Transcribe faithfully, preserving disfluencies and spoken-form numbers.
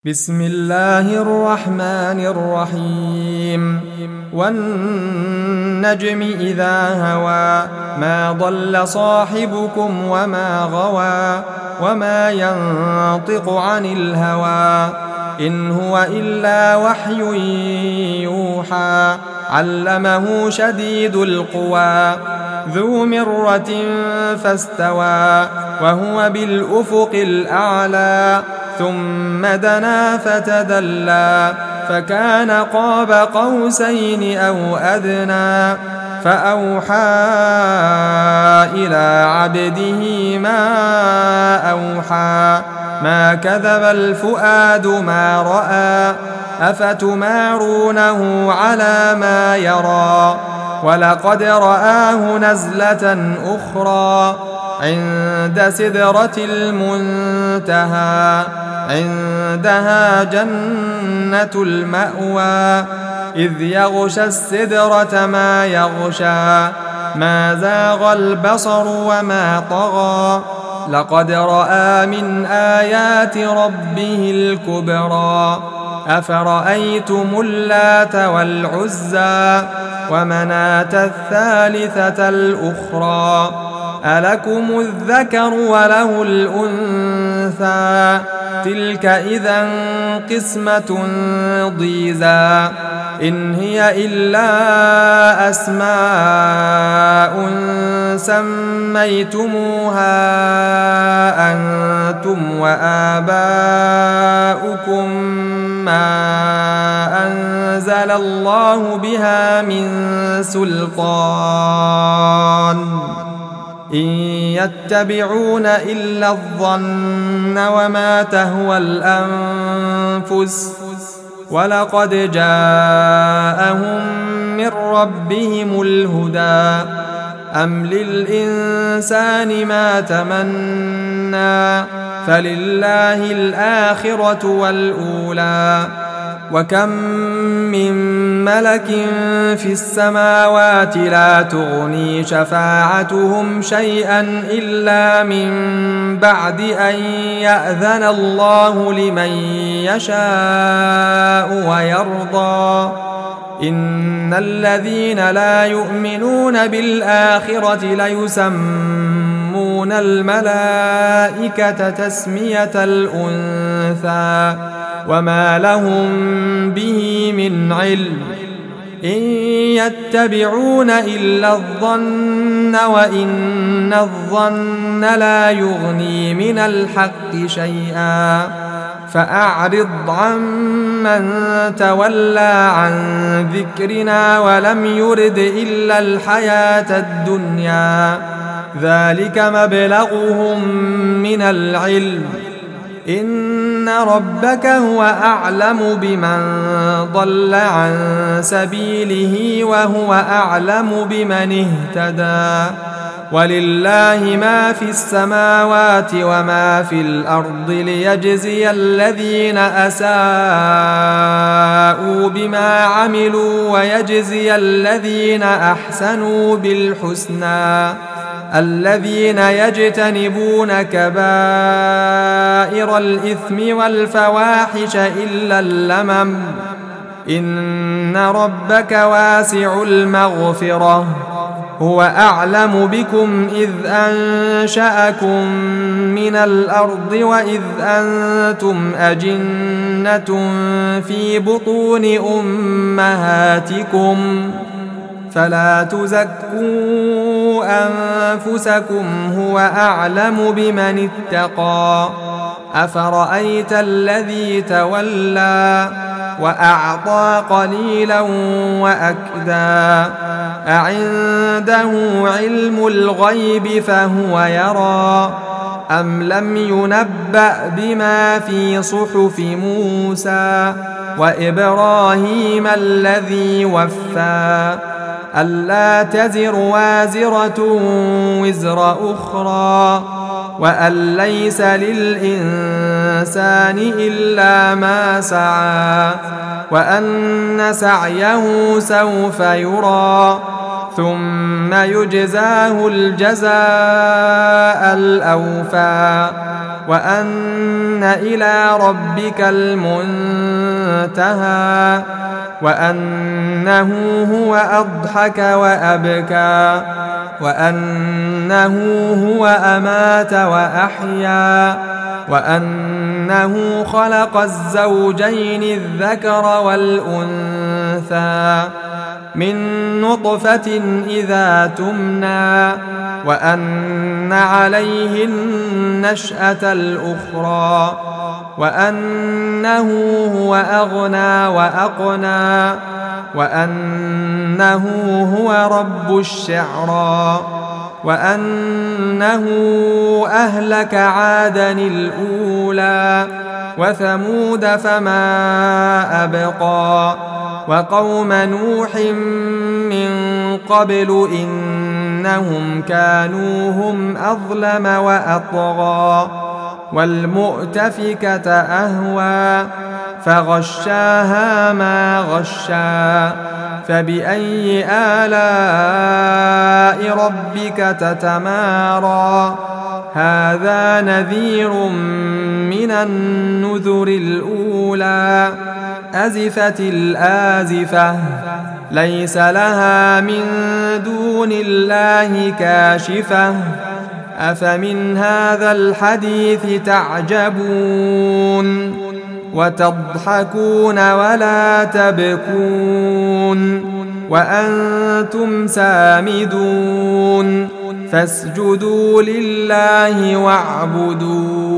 بسم الله الرحمن الرحيم والنجم إذا هوى ما ضل صاحبكم وما غوى وما ينطق عن الهوى إن هو إلا وحي يوحى علمه شديد القوى ذو مرة فاستوى وهو بالأفق الأعلى ثم دنا فتدلى فكان قاب قوسين أو أدنى فأوحى إلى عبده ما أوحى ما كذب الفؤاد ما رأى أفتمارونه على ما يرى ولقد رآه نزلة أخرى عند سدرة المنتهى عندها جنة المأوى إذ يغشى السدرة ما يغشى ما زاغ البصر وما طغى لقد رأى من آيات ربه الكبرى أفرأيتم اللات والعزى ومناة الثالثة الأخرى ألكم الذكر وله الأنثى تلك إذا قسمة ضيزى إن هي إلا أسماء سميتموها أنتم وآباؤكم ما أنزل الله بها من سلطان إن يتبعون إلا الظن وما تهوى الأنفس ولقد جاءهم من ربهم الهدى أم للإنسان ما تمنى فلله الآخرة والأولى وكم من ملك في السماوات لا تغني شفاعتهم شيئا إلا من بعد أن يأذن الله لمن يشاء ويرضى إن الذين لا يؤمنون بالآخرة ليسمون الملائكة تسمية الأنثى وما لهم به من علم إن يتبعون إلا الظن وإن الظن لا يغني من الحق شيئا فأعرض عمن تولى عن ذكرنا ولم يرد إلا الحياة الدنيا ذلك مبلغهم من العلم إن ربك هو أعلم بمن ضل عن سبيله وهو أعلم بمن اهتدى ولله ما في السماوات وما في الأرض ليجزي الذين أساءوا بما عملوا ويجزي الذين أحسنوا بالحسنى الذين يجتنبون كبائر الإثم والفواحش إلا اللمم إن ربك واسع المغفرة هو أعلم بكم إذ أنشأكم من الأرض وإذ أنتم أجنة في بطون أمهاتكم فلا تزكوا أنفسكم هو أعلم بمن اتقى أفرأيت الذي تولى وأعطى قليلا وأكدى أعنده علم الغيب فهو يرى أم لم ينبأ بما في صحف موسى وإبراهيم الذي وفى ألا تزر وازرة وزر أخرى وأن ليس للإنسان إلا ما سعى وأن سعيه سوف يرى ثم يجزاه الجزاء الأوفى وأن إلى ربك المنتهى وأنه هو أضحك وأبكى وأنه هو أمات وأحيا وأنه خلق الزوجين الذكر والأنثى من نطفة إذا تمنى وأن عليه النشأة الأخرى وأنه هو أغنى وأقنى وأنه هو رب الشعرى وأنه أهلك عادا الأولى وثمود فما أبقى وقوم نوح من قبل إنهم كانوا هم أظلم وأطغى والمؤتفكة أهوى فغشاها ما غشى فبأي آلاء ربك تتمارى هذا نذير من النذر الأولى أزفت الآزفة ليس لها من دون الله كاشفة أفمن هذا الحديث تعجبون وتضحكون ولا تبكون وأنتم سامدون فاسجدوا لله واعبدوا